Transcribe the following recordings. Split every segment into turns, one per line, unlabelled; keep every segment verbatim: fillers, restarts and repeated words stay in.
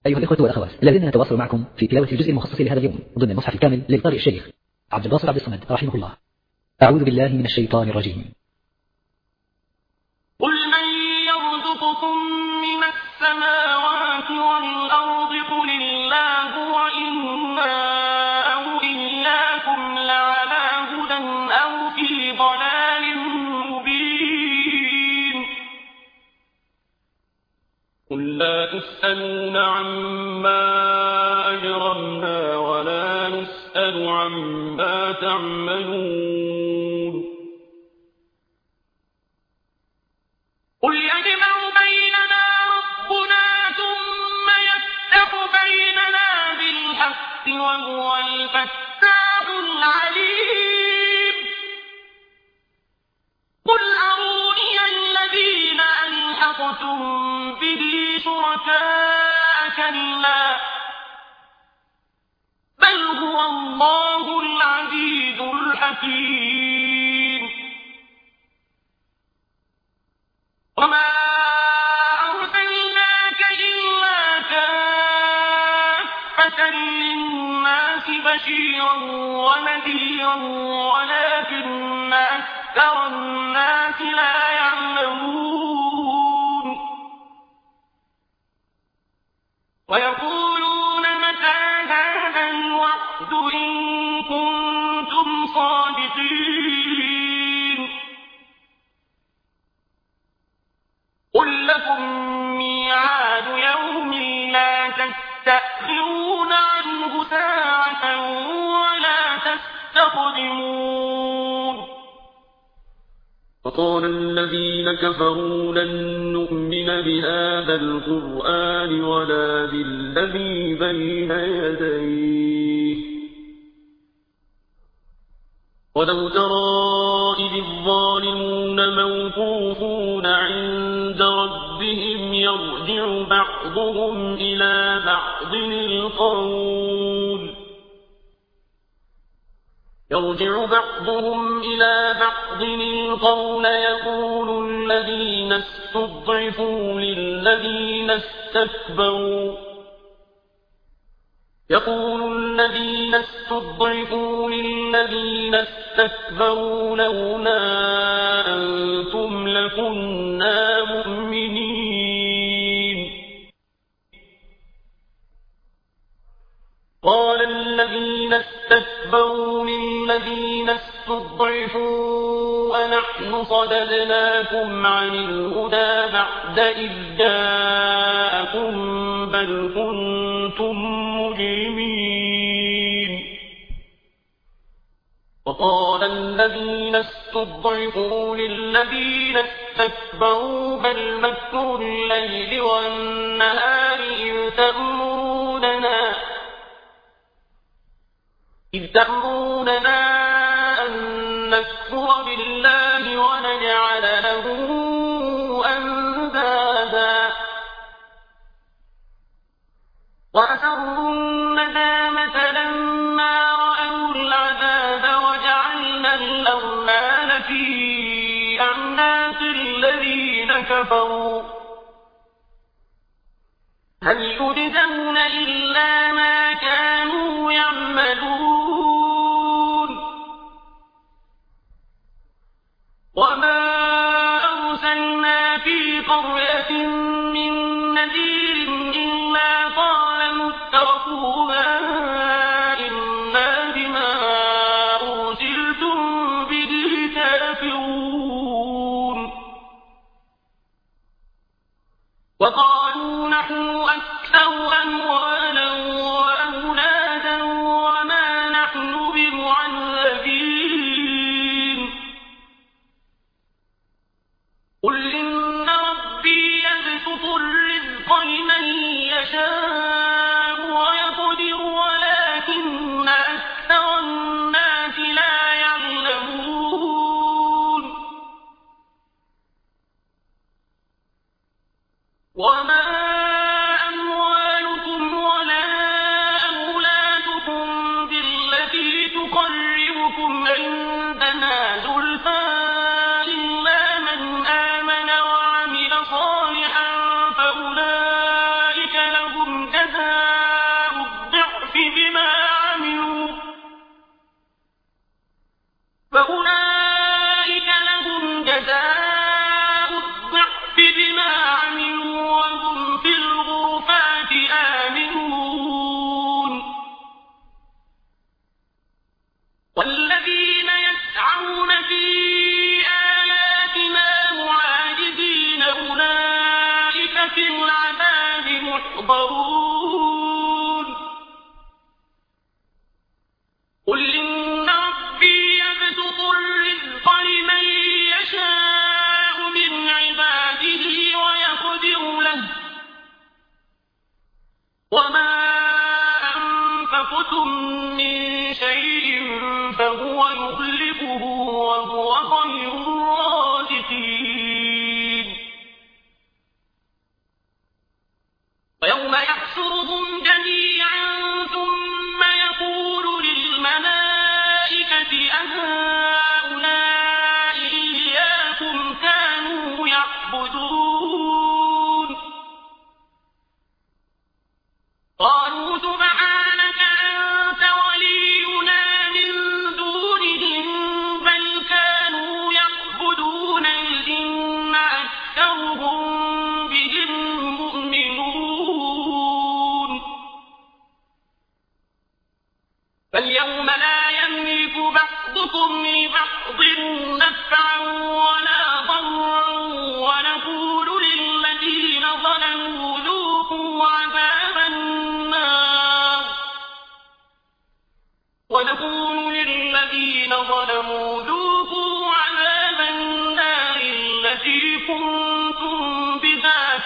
أيها الإخوة والأخوات الذين نتواصل معكم في تلاوة الجزء المخصص لهذا اليوم ضمن المصحف الكامل للقارئ الشيخ عبد الباسط عبد الصمد رحمه الله. أعوذ بالله من الشيطان الرجيم.
قل من يرزقكم من السماوات والأرض قل الله وإنا أو إياكم لعلى هدى أو في ضلال مبين. قل لا تسألون عما أجرمنا ولا نسأل عما تعملون. قل يجمع بيننا ربنا ثم يفتح بيننا بالحق وهو الفتاح العليم. قل أروني الذين ألحقتم به شركاء كلا بل هو الله العزيز الحكيم. وما أرسلناك إلا كافة للناس بشيرا ونذيرا ولكن أكثر الناس لا يعلمون. ويقولون متى هذا الوعد إن كنتم صادقين. قل لكم ميعاد يوم لا تستأخرون عنه ساعة ولا تستقدمون. وقال الذين كفروا لن نؤمن بهذا القرآن ولا بالذي بين يديه ولو ترى إذ الظالمون موقوفون عند ربهم يرجع بعضهم إلى بعض القول يرجع بعضهم إلى بعض القول يقول الذين استضعفوا للذين استكبروا يقول الذين استضعفوا للذين استكبروا لولا أنتم لكنا مؤمنين. قال الذين استكبروا للذين استضعفوا أنحن صددناكم عن الهدى بعد إذ جاءكم بل كنتم مجرمين. وقال الذين استضعفوا للذين استكبروا بل مكر الليل والنهار إذ تأمروننا إذ تأمروننا أن نكفر بالله ونجعل له أندادا وأسروا الندامة لما رأوا العذاب وجعلنا الأغلال في أعناق الذين كفروا هل يجزون إلا ما كانوا يعملون. وما أرسلنا في قرية من نذير إلا قال مترفوها إنا بما أرسلتم به كافرون. وقالوا نحن أكثر أموالا وأولادا وما نحن بمعذبين. قل إن ربي يبسط الرزق لمن يشاء ويقدر ولكن أكثر الناس لا يعلمون. وما أموالكم يحضرون قل إن ربي يبسط الرزق لمن يشاء من عباده ويقدر له وما أنفقتم من شيء فهو يخلفه وهو خير الرازقين ويوم يحشرهم جميعا ثم يقول للملائكة أهؤلاء إياكم كانوا يعبدون قالوا سبحانك أنت ولينا من دونهم بل كانوا يعبدون الجن أكثرهم بهم مؤمنون فاليوم لا يملك بعضكم لبعض نفعا ولا ضرا ونقول للذين ظلموا ذوقوا عذاب النار ونقول للذين ظلموا ذوقوا عذاب النار التي كنتم بها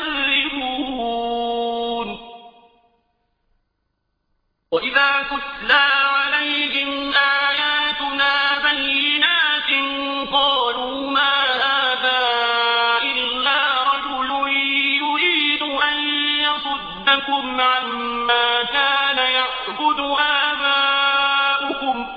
تكذبون وإذا تتلى عليهم آياتنا بينات قالوا ما هذا إلا رجل يريد أن يصدكم عما كان يعبد آباؤكم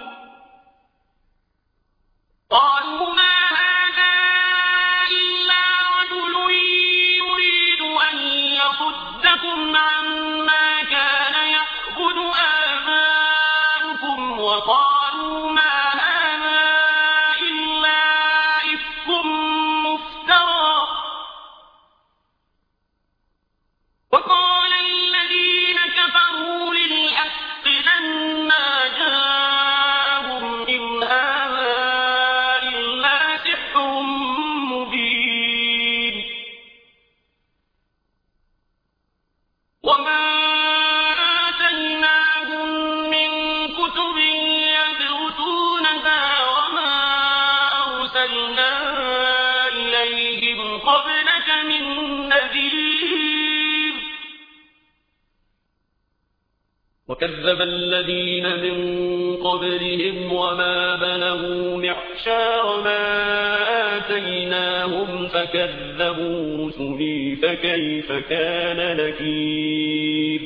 قالوا ما هذا إلا رجل يريد أن يصدكم عما كان يعبد آباؤكم وقالوا ما هذا إلا إفك مفترى وقال الذين كفروا للحق لما جاءهم إن هذا إلا سحر مبين وما آتيناهم من كتب يدرسونها وما أرسلنا إليهم قبلك من نذير وكذب الذين من قبلهم وما بلغوا معشار ما آتيناهم فكذبوا رسلي فكيف كان نكير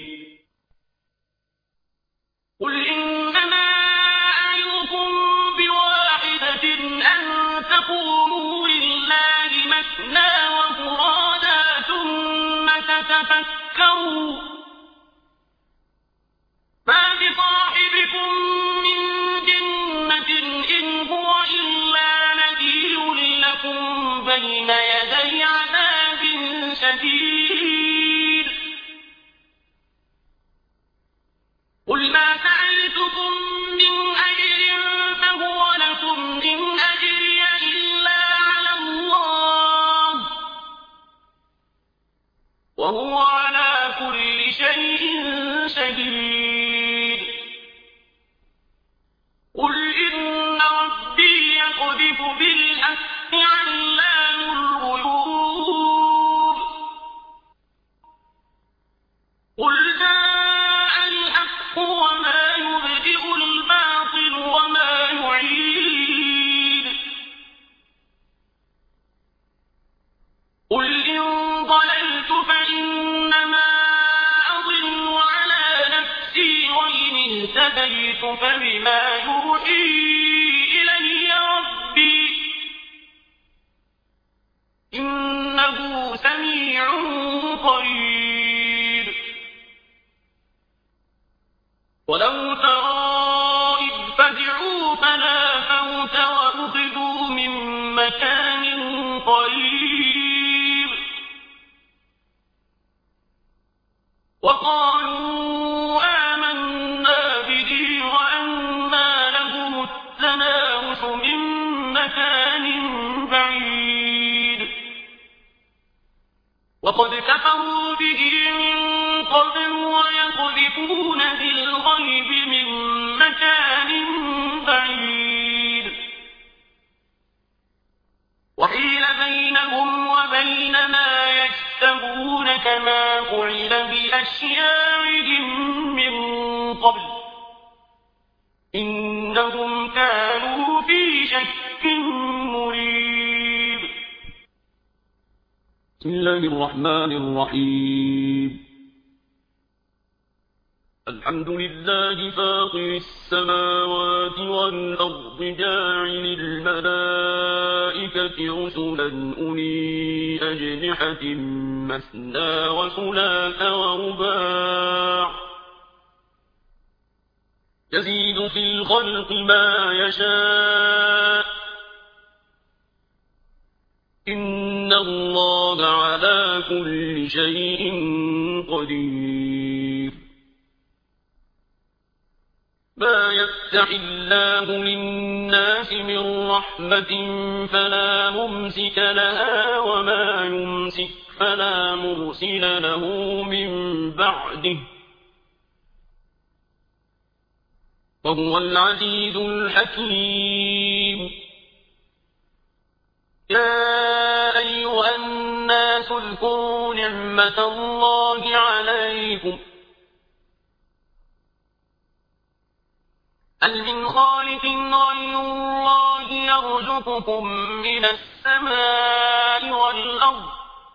قل إنما أعظكم بواحدة أن تقوموا لله مثنى وفرادا ثم تتفكروا ما بصاحبكم من جنة إن هو إلا نذير لكم بين يدي عذاب شديد قل ما سألتكم من أجر فهو لكم إن أجري إلا على الله وهو على كل شيء شهيد قل إن ربي يقذف بالحق علام الغيوب قل جاء الحق وما يبدئ الباطل وما يعيد قل إن ضللت فإنما أضل على نفسي وإن اهتديت فبما يوحي إلي ربي إنه سميع قريب ولو ترى إذ فزعوا فلا فوت وأخذوا من مكان قريب وقالوا آمنا به وأنى لهم التناوش من مكان بعيد وقد كفروا به من قبل ويقذفون بالغيب من مكان بعيد وحيل بينهم وبين ما يشتهون كما فعل بأشياعهم من قبل إنهم كانوا في شك مريب. بسم الله الرحمن الرحيم. الحمد لله فاطر السماوات والأرض جاعل الملائكة رسلا أولي أجنحة مثنى وثلاث ورباع يزيد في الخلق ما يشاء إن الله على كل شيء قدير. ما يفتح الله للناس من رحمة فلا ممسك لها وما يمسك فلا مرسل له من بعده وهو العزيز الحكيم. يا أيها الناس اذكروا نعمة الله عليكم هل من خالق غير الله يرزقكم من السماء والأرض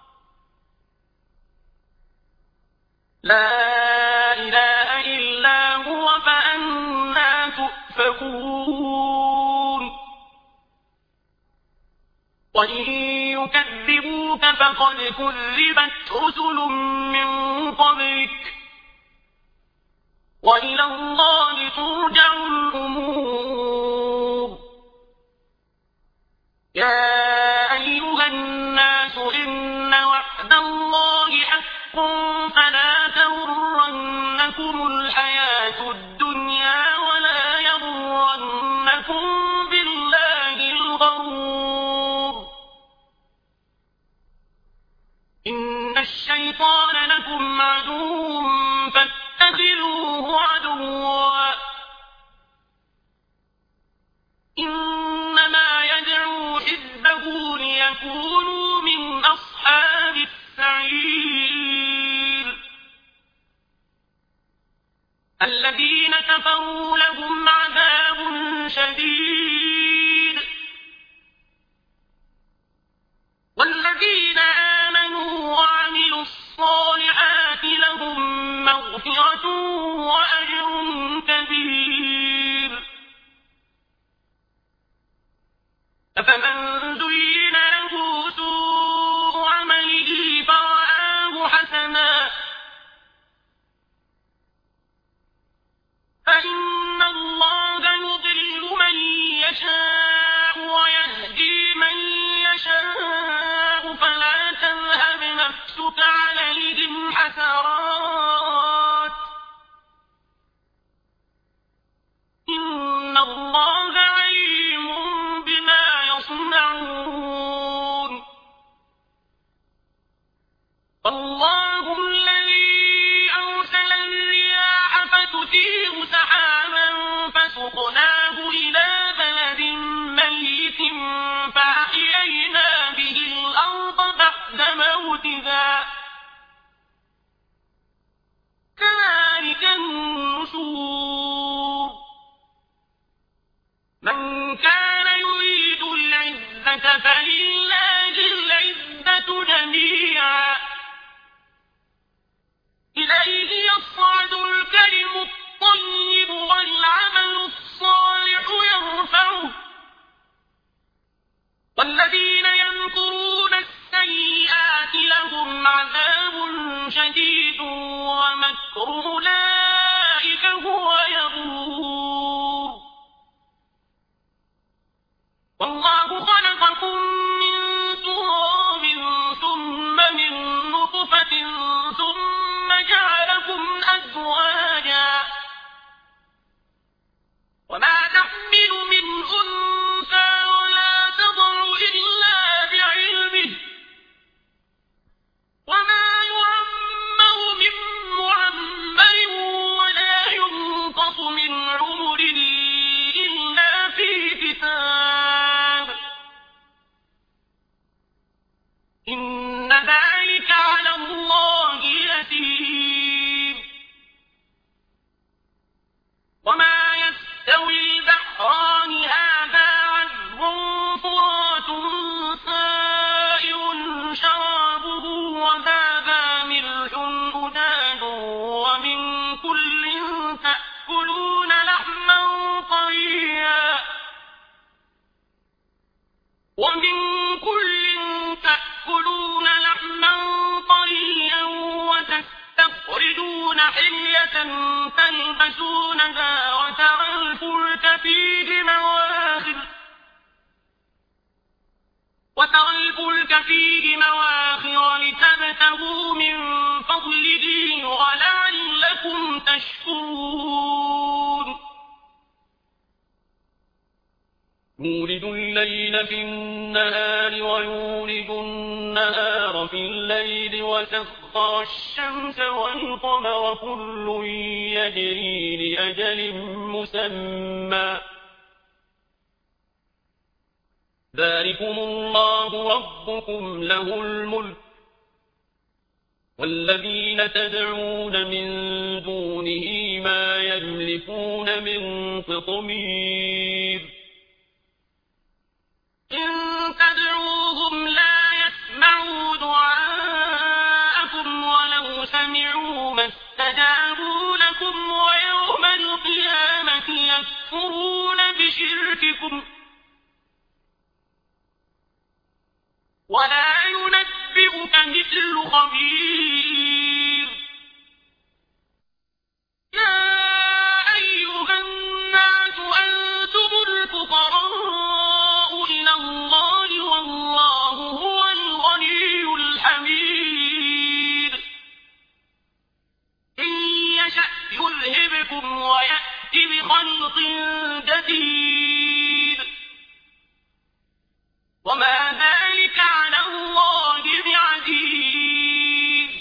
لا إله إلا هو فأنى تؤفكون. وإن يكذبوك فقد كذبت رسل من قبلك وإلى الله ترجع الأمور. يا أيها الناس إن وعد الله حق فلا تغرنكم الحياة الدنيا ولا يغرنكم بالله الغرور. إن الشيطان لكم عدو فاتخذوه عدوا إنما يدعو حزبه ليكونوا من أصحاب السعير. الذين كفروا لهم عذاب شديد والذين آمنوا وعملوا الصالحات لهم مغفرة وأجر كبير. أفمن زين له سوء عمله فرآه حسنا فإن الله يضل من يشاء ويهدي من يشاء فلا تذهب نفسك عليهم حسرات إن الله عليم بما يصنعون. الله الذي أرسل الرياح فتثير سحابا فسقناه إلى بلد ميت فأحيينا به الأرض بعد موتها كذلك النشور. من كان يريد العزة فلله العزة جميعا إليه يصعد الكلم الطيب والعمل الصالح يرفعه والذين يمكرون السيئات لهم عذاب شديد ومكر أولئك هو يبور. والله خلقكم من تراب ثم من نطفة ثم جعلكم أزواجا وما تحمل من أنثى ولا تضع إلا بعلمه وما يعمر من حلية تلبسونها وترى الفلك فيه مواخر وترى الفلك فيه مواخر لتبتغوا من فضله ولعلكم تشكرون يولج الليل في النهار ويولج النهار في الليل وسخر الشمس والقمر كل يجري لأجل مسمى ذلكم الله ربكم له الملك والذين تدعون من دونه ما يملكون من قطمير إن تدعوهم لا يسمعوا دعاءكم ولو سمعوا ما استجابوا لكم ويوم القيامة يكفرون بشرككم ولا ينبئك مثل خبير يا أيها الناس أنتم الفقراء إلى الله والله هو الغني الحميد إن يشأ يذهبكم ويأتي بخلق جديد وما ذلك على الله بعزيز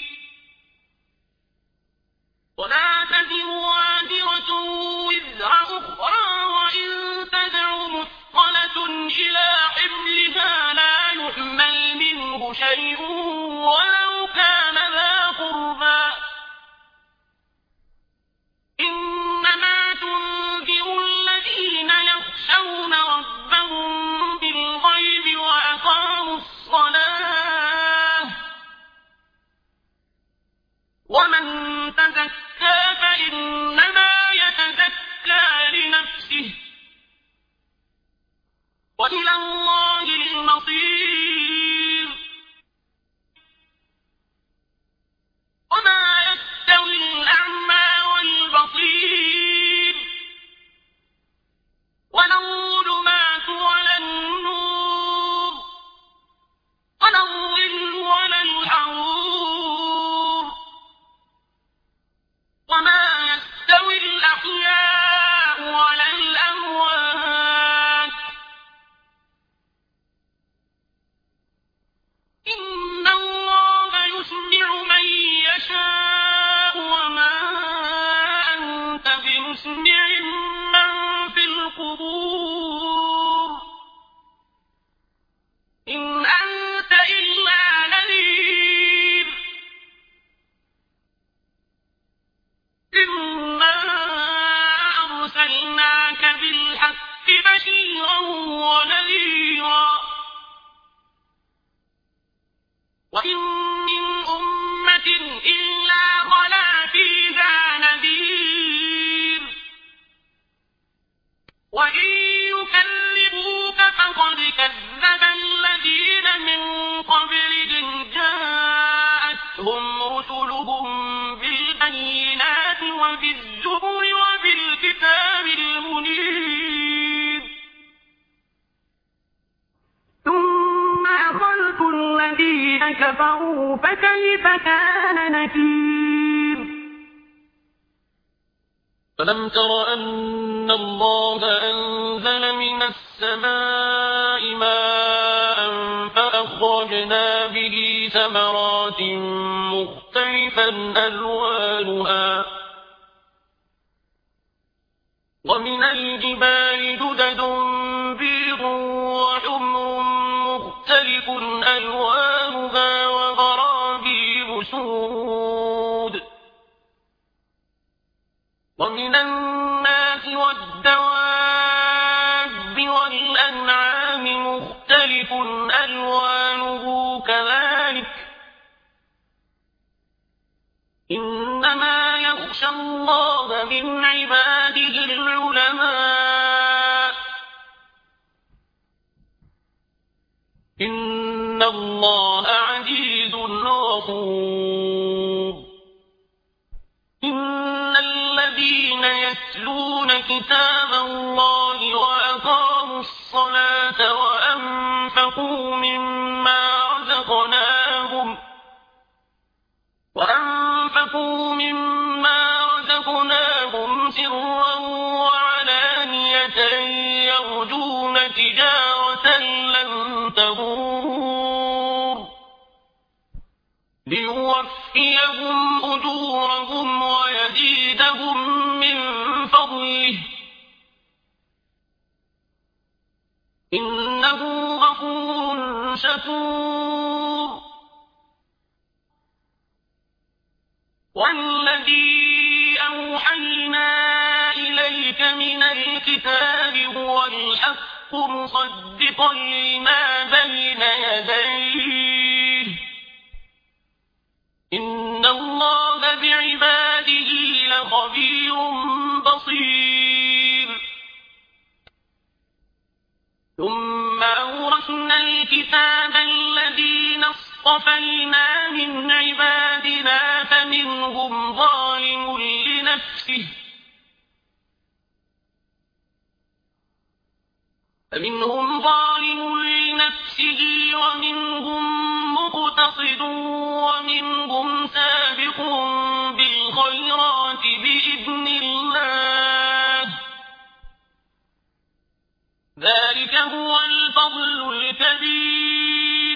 ولا تزر وازرة وزر أخرى وإن تدع مثقلة إلى حملها لا يحمل منه شيء ولو كان ذا قربى إنما تنذر الذين يخشون ربهم بالغيب وأقاموا الصلاة ومن تزكى فإنما يتزكى لنفسه وإلى الله المصير وما يستوي الأعمى والبصير ولا الظلمات ولا النور ولا الظل ولا الحرور وما يستوي الأحياء ولا الأموات إن الله يسمع من يشاء وما أنت بمسمع من في القبور إن أنت إلا نذير إنا أرسلناك بالحق بشيرا ونذيرا وإن من أمة إلا خلا فيها نذير وإن يكذبوك فقد كذب الذين من قبلهم جاءتهم رسلهم بالبينات وبالزبر وبالكتاب المنير ثم أخذت الذين كفروا فكيف كان نكير ألم تر أن الله أنزل من السماء ماء فأخرجنا به ثمرات مختلفا ألوانها ومن الجبال جدد بيض وحمر مختلف ألوانها وغرابيب سود ومن الناس والدواب والأنعام مختلف ألوانه كذلك إنما يخشى الله من عباده العلماء إن الله عزيز غفور إن الذين يتلون كتاب الله وأقاموا الصلاة وأنفقوا مما رزقناهم وأنفقوا مما رزقناهم سرا وعلانية يرجون تجارة لن تبور ليوفيهم أجورهم ويزيدهم من فضله إنه غفور شكور والذي أوحينا إليك من الكتاب هو الحق مصدقا لما بين يديه إن الله بعباده لخبير بصير ثم أورثنا الكتاب الذين اصطفينا من عبادنا فمنهم ظالم لنفسه فمنهم ظالم لنفسه ومنهم مقتصد ومنهم سابق بالخيرات بإذن الله ذلك هو الفضل الكبير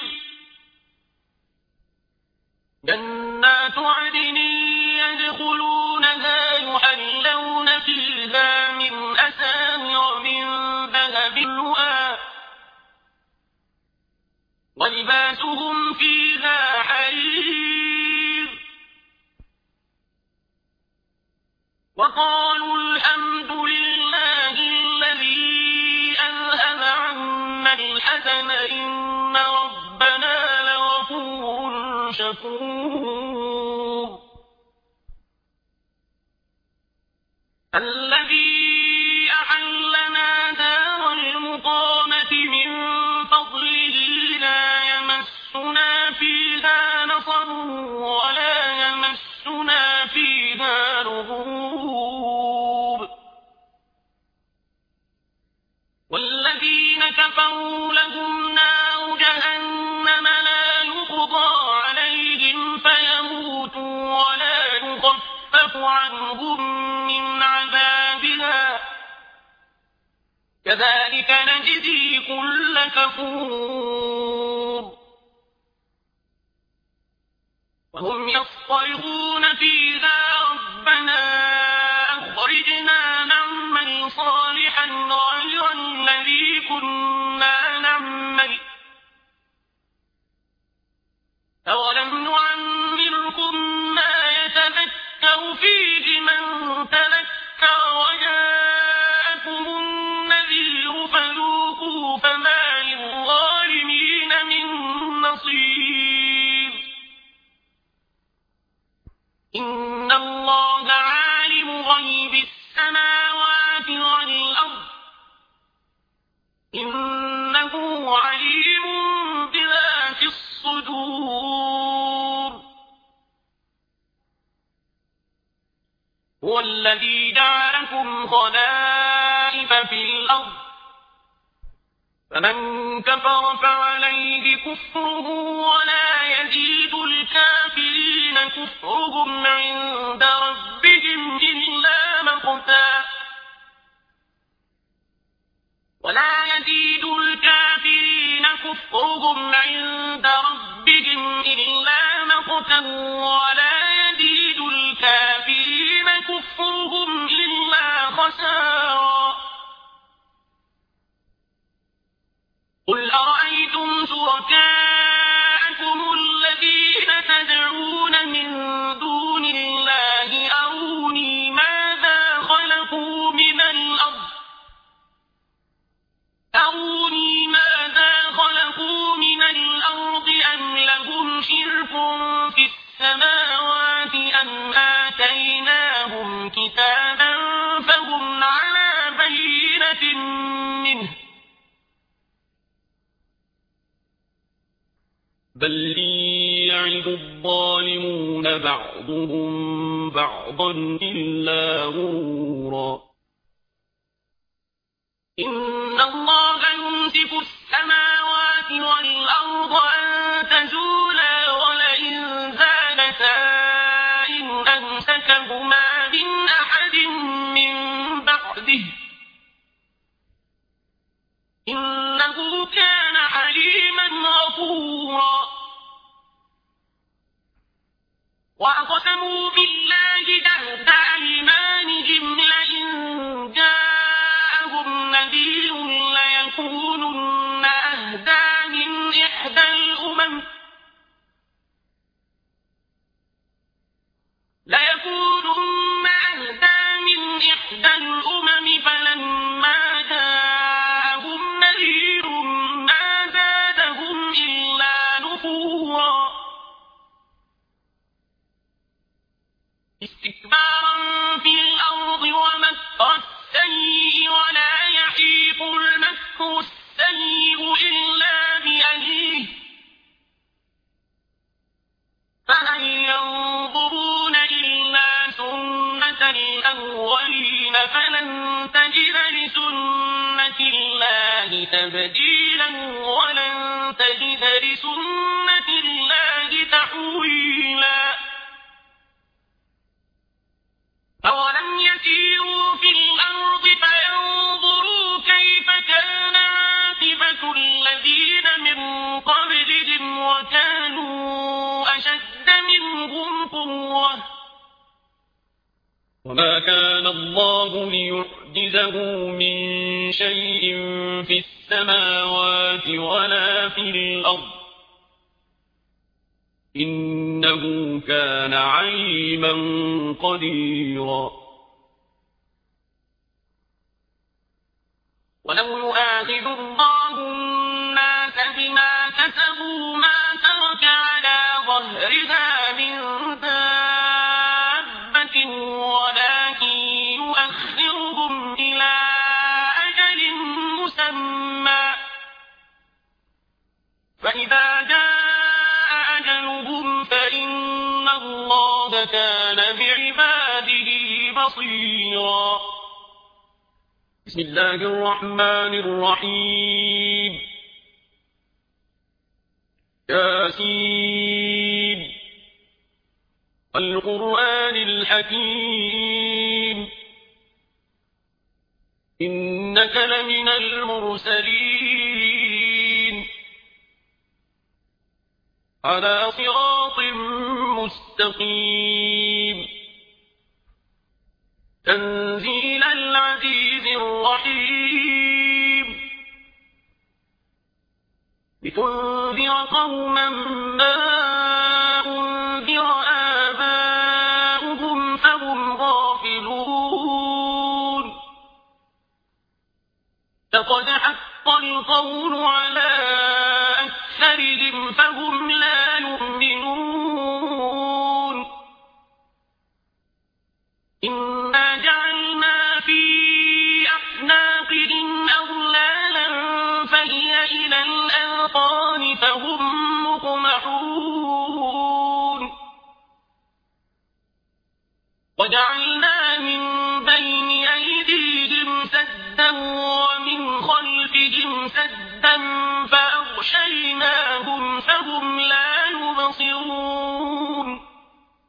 جنات عدن يدخلونها يحلون فيها من أساور من ذهب لؤلؤا ولباسهم فيها حرير وقالوا الحمد لله الذي أذهب عنا الحزن إن ربنا لغفور شكور الذي أحلنا دار المقامة من فضله لا يمسنا فيها نصب ولا يمسنا فيها لغوب والذين كفروا لهم نار جهنم لا يقضى عليهم فيموتوا ولا يخفف عنهم من عذابها كذلك نجزي كل كفور وهم يصطرخون فيها ربنا أخرجنا نعمل صالحا غير الذي كنا نعمل أولم نعمركم ما يتذكر فيه من تذكر وجاءكم النذير فذوقوا فما للظالمين من نصير إن الله عالم غيب السماوات والأرض إنه عليم بذات الصدور هو الذي جعلكم خلائف في الأرض فمن كفر فعليه كفره ولا يزيد الكافرين كفرهم عند ربهم إلا مقتا ولا يزيد الكافرين كفرهم عند ربهم إلا مقتا ولا يزيد الكافرين كفرهم إلا خسارا قل أرأيتم شركاءكم الذين تدعون من دون الله أروني ماذا خلقوا من الأرض أروني ماذا خلقوا من الأرض أم لهم شرك في السماوات أم آتيناهم كتابا فهم على بينة منه بل يعد يزد الظالمون بعضهم بعضا إلا غرورا إن الله يمسك السماوات والأرض أن تزولا ولئن زالتا إن أمسكهما من أحد من بعده إنه كان حليما غفورا وأقسموا بالله جهد أيمانهم لئن جاءهم نذير ليكونن أهدى من إحدى الأمم ليكونن أهدى من إحدى الأمم فلما جاءهم نذير ما زادهم إلا نفورا استكبارا في الأرض ومكر السيء ولا يحيق المكر السيء إلا بأهله فهل ينظرون إلا سنة الأولين فلن تجد لسنة الله تبديلا ولن تجد لسنة الله تحويلا أولم يسيروا في الأرض فينظروا كيف كان عاقبة الذين من قبلهم وكانوا أشد منهم قوة وما كان الله ليعجزه من شيء في السماوات ولا في الأرض إنه كان عليما قديرا ولو يؤاخذ الله الناس بما كسبوا ما ترك على ظهرها من دابة ولكن يؤخرهم إلى أجل مسمى فإذا جاء أجلهم فإن الله كان بعباده بصيرا بسم الله الرحمن الرحيم ياسين القرآن الحكيم إنك لمن المرسلين على صراط مستقيم تنزيل العزيز الرحيم لتنذر قوما ما أنذر آباؤهم فهم غافلون لقد حق القول على أكثرهم فهم لا يؤمنون إنا جعلنا في أعناقهم أغلالا فهي إلى الأذقان فهم مقمحون وجعلنا من بين أيديهم سدا ومن خلفهم سدا فأغشيناهم فهم لا يبصرون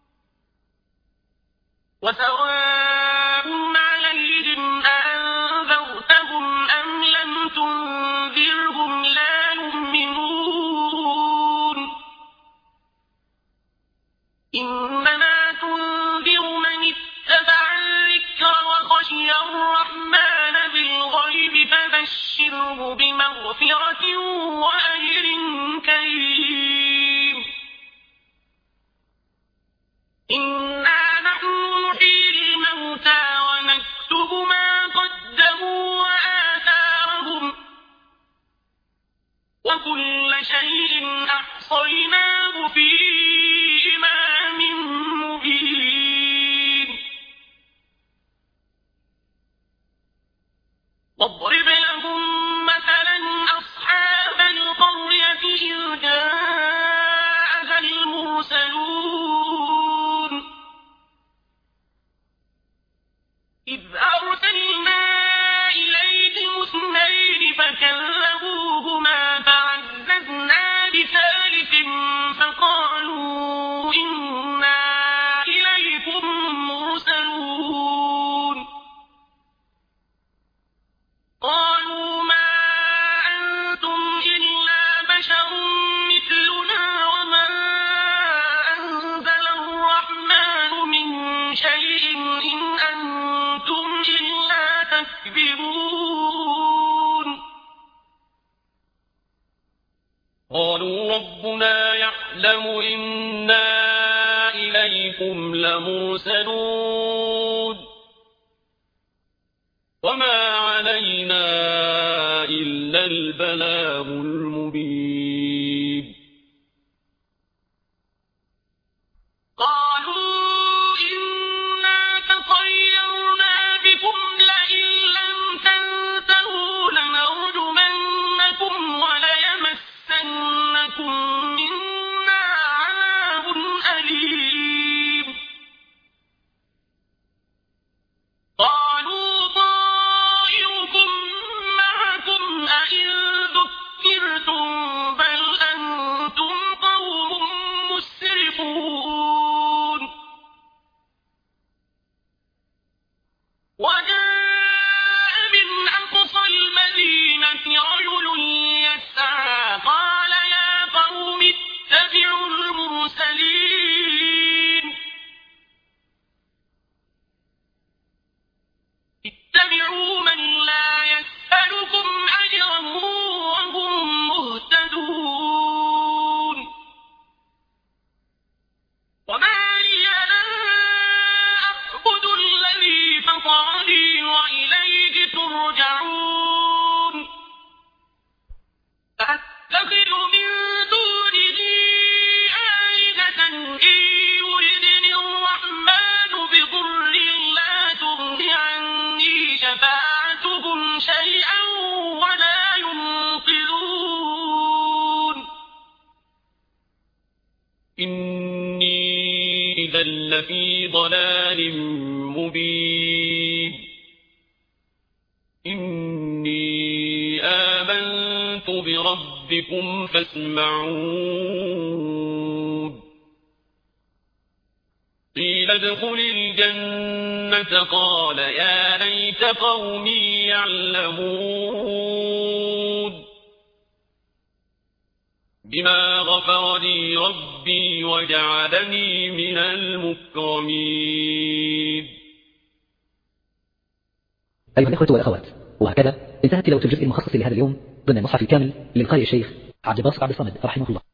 وسواء عليهم أأنذرتهم أم لم تنذرهم لا يؤمنون إنما تنذر من اتبع الذكر وخشي الرحمن بالغيب فبشره بمغفرة وأجر كريم إنا نحن نحيي الموتى ونكتب ما قدموا وآثارهم وكل شيء أحصيناه في إمام مبين واضرب لهم مثلا أصحاب القرية إذ جاءوا إذ أرسلنا إليهم اثنين فكذبوهما فعززنا بثالث فقالوا إنا إليكم مرسلون قالوا ما أنتم إلا بشر مثلنا وما أنزل الرحمن من شيء إن أنتم إلا تكبرون قالوا ربنا يعلم إنا إليكم لمرسلون وما علينا إلا البلاغ المبين قالوا إنا تطيرنا بكم لئن لم تنتهوا لنرجمنكم وليمسنكم منا عذاب أليم قالوا طائركم معكم أئن ذكرتم بل أنتم قوم مسرفون وجاء من أقصى المدينة رجل يسعى قال يا قوم اتبعوا المرسلين اتبعوا من لا يسألكم أجرا وهم مهتدون وما لي لا أعبد الذي فطرني وإليه ترجعون أتخذ من دونه آلهة إن يردني الرحمن بضر لا تغن عني شفاعتهم شيئا ولا ينقذون إني إذا لفي ضلال مبين إني آمنت بربكم فاسمعون قيل ادخل الجنة قال يا ليت قومي يعلمون بما غفر لي ربي وجعلني من المكرمين.
أيها الإخوة والأخوات، وهكذا انتهت تلاوة الجزء المخصص لهذا اليوم ضمن المصحف الكامل للقارئ الشيخ عبد الباسط عبد الصمد رحمه الله.